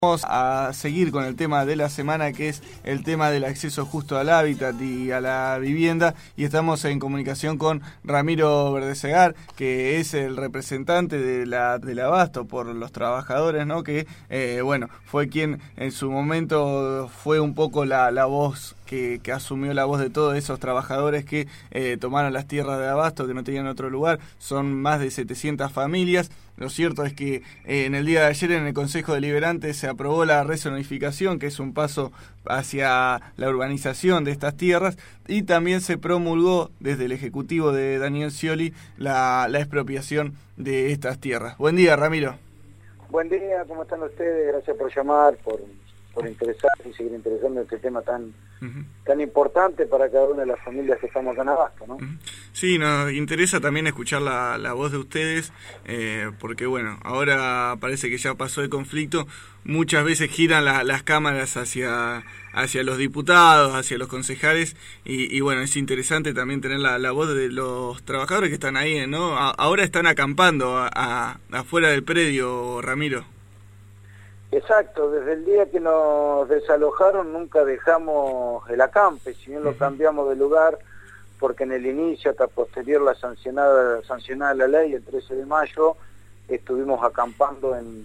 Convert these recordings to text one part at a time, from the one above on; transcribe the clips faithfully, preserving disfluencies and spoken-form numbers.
Vamos a seguir con el tema de la semana, que es el tema del acceso justo al hábitat y a la vivienda, y estamos en comunicación con Ramiro Verdesegar, que es el representante de la del Abasto por los trabajadores, ¿no? Que eh, bueno, fue quien en su momento fue un poco la, la voz que, que asumió la voz de todos esos trabajadores que eh, tomaron las tierras de Abasto, que no tenían otro lugar. Son más de setecientas familias. Lo cierto es que eh, en el día de ayer en el Consejo Deliberante se aprobó la rezonificación, que es un paso hacia la urbanización de estas tierras, y también se promulgó desde el Ejecutivo de Daniel Scioli la, la expropiación de estas tierras. Buen día, Ramiro. Buen día, ¿cómo están ustedes? Gracias por llamar, por, por interesarse y seguir interesando en este tema tan, uh-huh. tan importante para cada una de las familias que estamos en Abasto, ¿no? Uh-huh. Sí, nos interesa también escuchar la, la voz de ustedes, eh, porque bueno, ahora parece que ya pasó el conflicto. Muchas veces giran la, las cámaras hacia hacia los diputados, hacia los concejales, y, y bueno, es interesante también tener la, la voz de los trabajadores que están ahí, ¿no? A, ahora están acampando a, a, afuera del predio, Ramiro. Exacto, desde el día que nos desalojaron nunca dejamos el acampe, si bien lo cambiamos de lugar, porque en el inicio, hasta posterior la sancionada, sancionada la ley, el trece de mayo, estuvimos acampando en,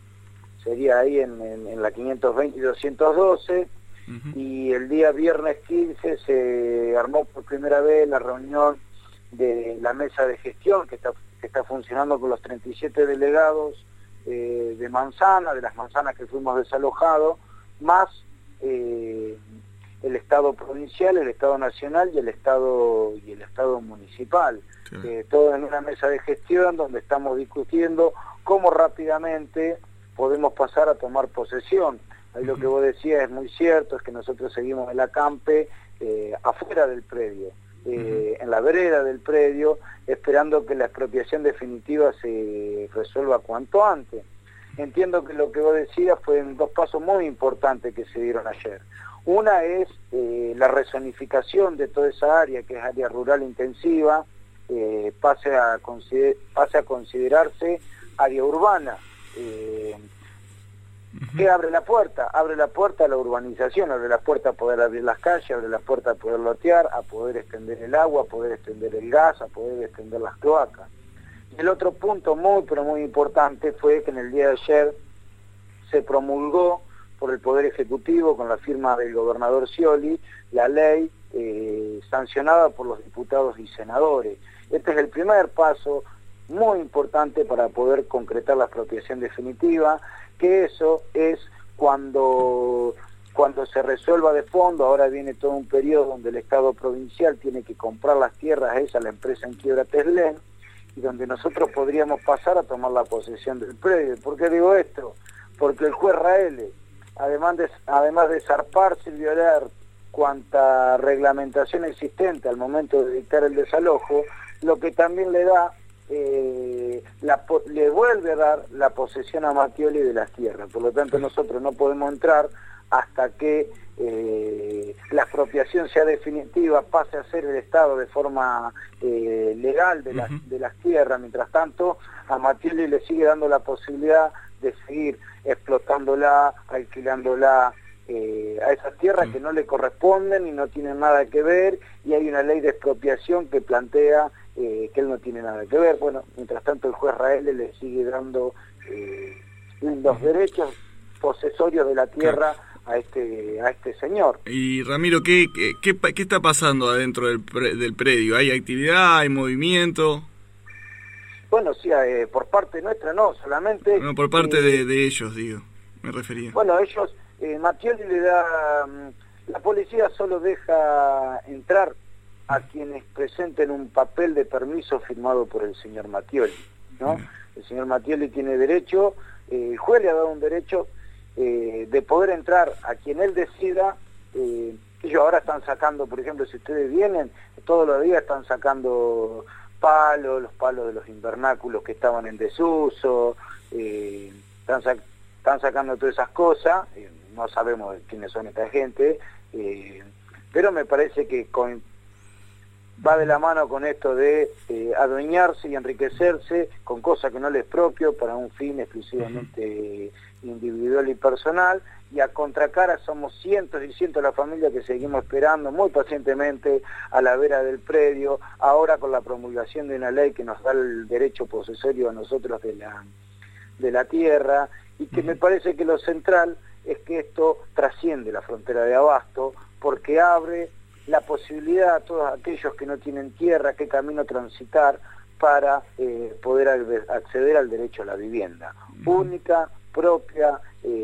sería ahí en, en, en la quinientos veinte y doscientos doce, uh-huh. y el día viernes quince se armó por primera vez la reunión de la mesa de gestión, que está, que está funcionando con los treinta y siete delegados eh, de manzana, de las manzanas que fuimos desalojados, más eh, el Estado provincial, el Estado nacional y el Estado y el Estado municipal. Sí. Eh, todo en una mesa de gestión donde estamos discutiendo cómo rápidamente podemos pasar a tomar posesión. Ahí lo que vos decías es muy cierto, es que nosotros seguimos el acampe eh, afuera del predio, eh, uh-huh. en la vereda del predio, esperando que la expropiación definitiva se resuelva cuanto antes. Entiendo que lo que vos decías fue dos pasos muy importantes que se dieron ayer. Una es eh, la rezonificación de toda esa área, que es área rural intensiva, eh, pase, a consider pase a considerarse área urbana. Eh, ¿Qué abre la puerta? Abre la puerta a la urbanización, abre la puerta a poder abrir las calles, abre la puerta a poder lotear, a poder extender el agua, a poder extender el gas, a poder extender las cloacas. Y el otro punto muy, pero muy importante fue que en el día de ayer se promulgó por el Poder Ejecutivo, con la firma del gobernador Scioli, la ley eh, sancionada por los diputados y senadores. Este es el primer paso muy importante para poder concretar la expropiación definitiva, que eso es cuando, cuando se resuelva de fondo. Ahora viene todo un periodo donde el Estado provincial tiene que comprar las tierras esa a la empresa en quiebra Teslén, y donde nosotros podríamos pasar a tomar la posesión del predio. ¿Por qué digo esto? Porque el juez Raele, además de, además de zarparse y violar cuanta reglamentación existente al momento de dictar el desalojo, lo que también le da, eh, la, le vuelve a dar la posesión a Mattioli de las tierras. Por lo tanto, nosotros no podemos entrar hasta que eh, la expropiación sea definitiva, pase a ser el Estado de forma eh, legal de las, uh-huh. de las tierras. Mientras tanto, a Mattioli le sigue dando la posibilidad de seguir explotándola, alquilándola eh, a esas tierras uh-huh. que no le corresponden y no tienen nada que ver, y hay una ley de expropiación que plantea eh, que él no tiene nada que ver. Bueno, mientras tanto el juez Raele le sigue dando eh, los uh-huh. derechos posesorios de la tierra claro. a este a este señor. Y Ramiro, ¿qué, qué, qué, qué está pasando adentro del, pre, del predio? ¿Hay actividad, hay movimiento? Bueno, sí, eh, por parte nuestra no, solamente... No, por parte eh, de, de ellos, digo, me refería. Bueno, ellos, eh, Mattioli le da... La policía solo deja entrar a quienes presenten un papel de permiso firmado por el señor Mattioli, ¿no? Bien. El señor Mattioli tiene derecho, eh, el juez le ha dado un derecho eh, de poder entrar a quien él decida. Eh, ellos ahora están sacando, por ejemplo, si ustedes vienen, todos los días están sacando... palos, los palos de los invernáculos que estaban en desuso, eh, están, sac están sacando todas esas cosas, eh, no sabemos quiénes son esta gente, eh, pero me parece que con, va de la mano con esto de eh, adueñarse y enriquecerse con cosas que no les propio para un fin exclusivamente individual y personal, y a contracara somos cientos y cientos de la familia que seguimos esperando muy pacientemente a la vera del predio, ahora con la promulgación de una ley que nos da el derecho posesorio a nosotros de la, de la tierra, y que me parece que lo central es que esto trasciende la frontera de Abasto, porque abre la posibilidad a todos aquellos que no tienen tierra, qué camino transitar para eh, poder acceder al derecho a la vivienda, única, propia,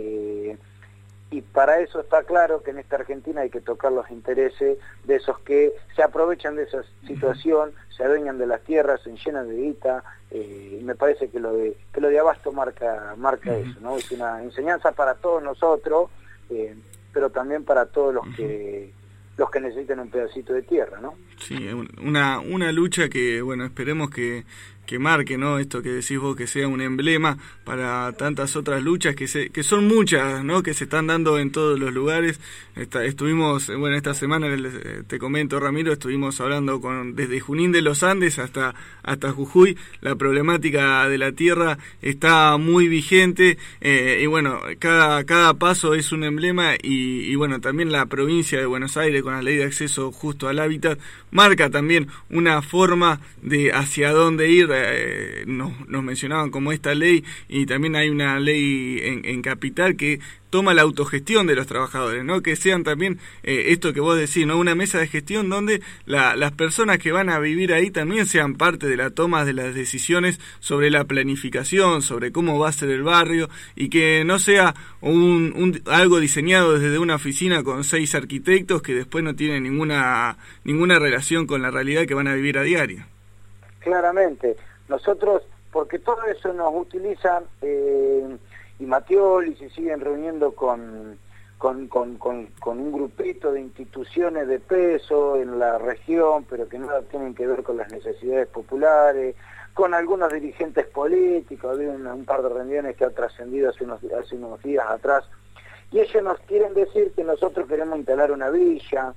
eh, y para eso está claro que en esta Argentina hay que tocar los intereses de esos que se aprovechan de esa situación, se adueñan de las tierras, se llenan de guita, eh, y me parece que lo de que lo de Abasto marca marca uh-huh. eso, ¿no? Es una enseñanza para todos nosotros, eh, pero también para todos los uh-huh. que los que necesitan un pedacito de tierra, ¿no? Sí, una una lucha que, bueno, esperemos que que marque, ¿no? Esto que decís vos, que sea un emblema para tantas otras luchas que se que son muchas, ¿no? Que se están dando en todos los lugares. Esta, estuvimos, bueno, esta semana, te comento, Ramiro, estuvimos hablando con desde Junín de los Andes hasta hasta Jujuy. La problemática de la tierra está muy vigente, eh, y bueno, cada cada paso es un emblema, y, y bueno, también la provincia de Buenos Aires con la ley de acceso justo al hábitat marca también una forma de hacia dónde ir. Eh, nos, nos mencionaban como esta ley, y también hay una ley en, en Capital que toma la autogestión de los trabajadores, ¿no? Que sean también, eh, esto que vos decís, ¿no? Una mesa de gestión donde la, las personas que van a vivir ahí también sean parte de la toma de las decisiones sobre la planificación, sobre cómo va a ser el barrio, y que no sea un, un algo diseñado desde una oficina con seis arquitectos que después no tienen ninguna ninguna relación con la realidad que van a vivir a diario. Claramente, nosotros, porque todo eso nos utilizan, eh, y Mattioli se siguen reuniendo con, con, con, con, con un grupito de instituciones de peso en la región, pero que nada tienen que ver con las necesidades populares, con algunos dirigentes políticos. Había un, un par de reuniones que han trascendido hace unos, hace unos días atrás, y ellos nos quieren decir que nosotros queremos instalar una villa,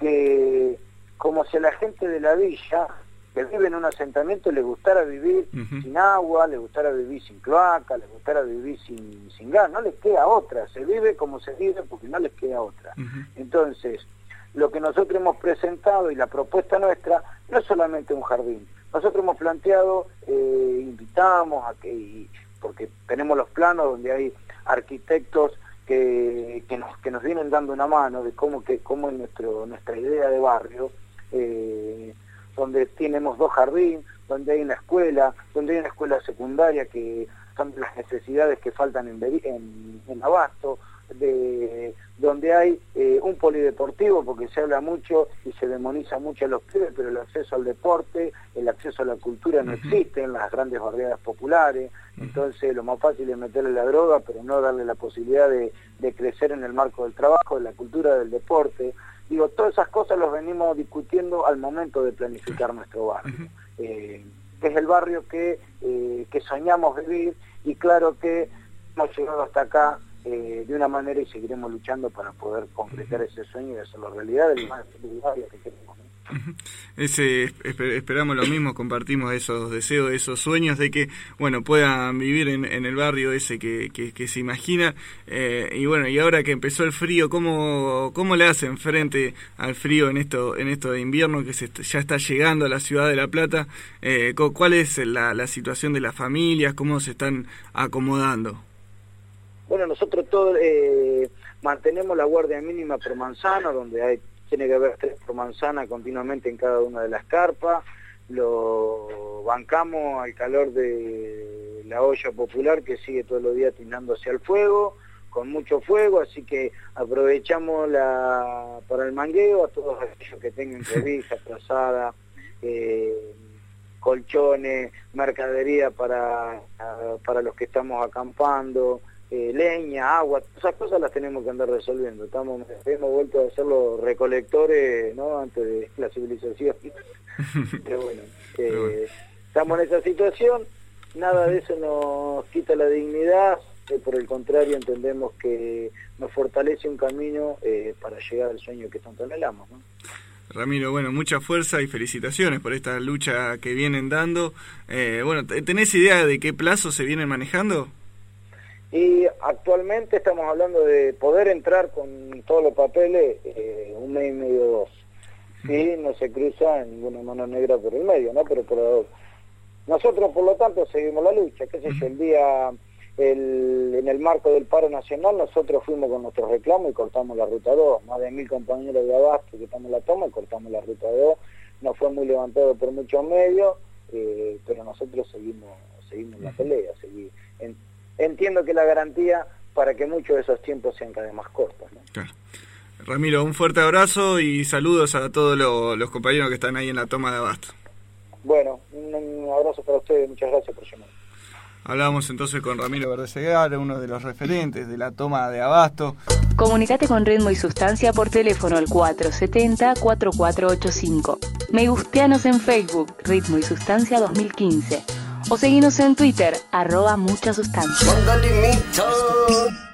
que como si a la gente de la villa que vive en un asentamiento le gustara vivir uh-huh. sin agua, le gustara vivir sin cloaca, le gustara vivir sin, sin gas, no les queda otra, se vive como se vive porque no les queda otra. Uh-huh. Entonces, lo que nosotros hemos presentado y la propuesta nuestra no es solamente un jardín, nosotros hemos planteado, eh, invitamos a que, porque tenemos los planos donde hay arquitectos que, que, nos, que nos vienen dando una mano de cómo, que, cómo es nuestro, nuestra idea de barrio, eh, donde tenemos dos jardines, donde hay una escuela, donde hay una escuela secundaria, que son las necesidades que faltan en, en, en Abasto, de, donde hay eh, un polideportivo, porque se habla mucho y se demoniza mucho a los pibes, pero el acceso al deporte, el acceso a la cultura no existe en las grandes barriadas populares, entonces lo más fácil es meterle la droga, pero no darle la posibilidad de, de crecer en el marco del trabajo, de la cultura, del deporte. Digo, todas esas cosas las venimos discutiendo al momento de planificar nuestro barrio. Uh-huh. Eh, que es el barrio que, eh, que soñamos vivir, y claro que hemos llegado hasta acá eh, de una manera, y seguiremos luchando para poder concretar ese sueño y hacerlo realidad del más barrio que queremos. Ese, esperamos lo mismo, compartimos esos deseos, esos sueños de que, bueno, puedan vivir en, en el barrio ese que, que, que se imagina, eh, y bueno, y ahora que empezó el frío, ¿cómo, cómo le hacen frente al frío en esto en esto de invierno que se ya está llegando a la ciudad de La Plata? Eh, ¿Cuál es la, la situación de las familias? ¿Cómo se están acomodando? Bueno, nosotros todos eh, mantenemos la guardia mínima por manzana, donde hay tiene que haber tres por manzana continuamente en cada una de las carpas, lo bancamos al calor de la olla popular que sigue todos los días tirando hacia el fuego, con mucho fuego, así que aprovechamos la para el mangueo a todos aquellos que tengan cobijas, trazadas, eh, colchones, mercadería para, para los que estamos acampando, Eh, leña, agua, esas cosas las tenemos que andar resolviendo. Estamos, hemos vuelto a ser los recolectores, ¿no? Antes de la civilización. Pero bueno, eh, bueno, estamos en esa situación, nada de eso nos quita la dignidad, eh, por el contrario entendemos que nos fortalece un camino eh, para llegar al sueño que tanto anhelamos, ¿no? Ramiro, bueno, mucha fuerza y felicitaciones por esta lucha que vienen dando. Eh, bueno, ¿tenés idea de qué plazo se vienen manejando? Y actualmente estamos hablando de poder entrar con todos los papeles eh, un mes y medio, dos. Sí, no se cruza ninguna mano negra por el medio, ¿no? Pero por, nosotros, por lo tanto, seguimos la lucha. ¿Qué sé yo? El día, el, en el marco del paro nacional, nosotros fuimos con nuestros reclamos y cortamos la ruta dos. Más de mil compañeros de abasto que estamos en la toma y cortamos la ruta dos. No fue muy levantado por muchos medios, eh, pero nosotros seguimos, seguimos la pelea. Seguimos. En, entiendo que la garantía para que muchos de esos tiempos sean cada vez más cortos, ¿no? Claro. Ramiro, un fuerte abrazo y saludos a todos lo, los compañeros que están ahí en la toma de abasto. Bueno, un, un abrazo para ustedes, muchas gracias por llamar. Hablábamos entonces con Ramiro Verdesegar, uno de los referentes de la toma de abasto. Comunicate con Ritmo y Sustancia por teléfono al cuatro siete cero, cuatro cuatro ocho cinco. Me gusteanos en Facebook, Ritmo y Sustancia dos mil quince. O seguinos en Twitter, arroba mucha sustancia.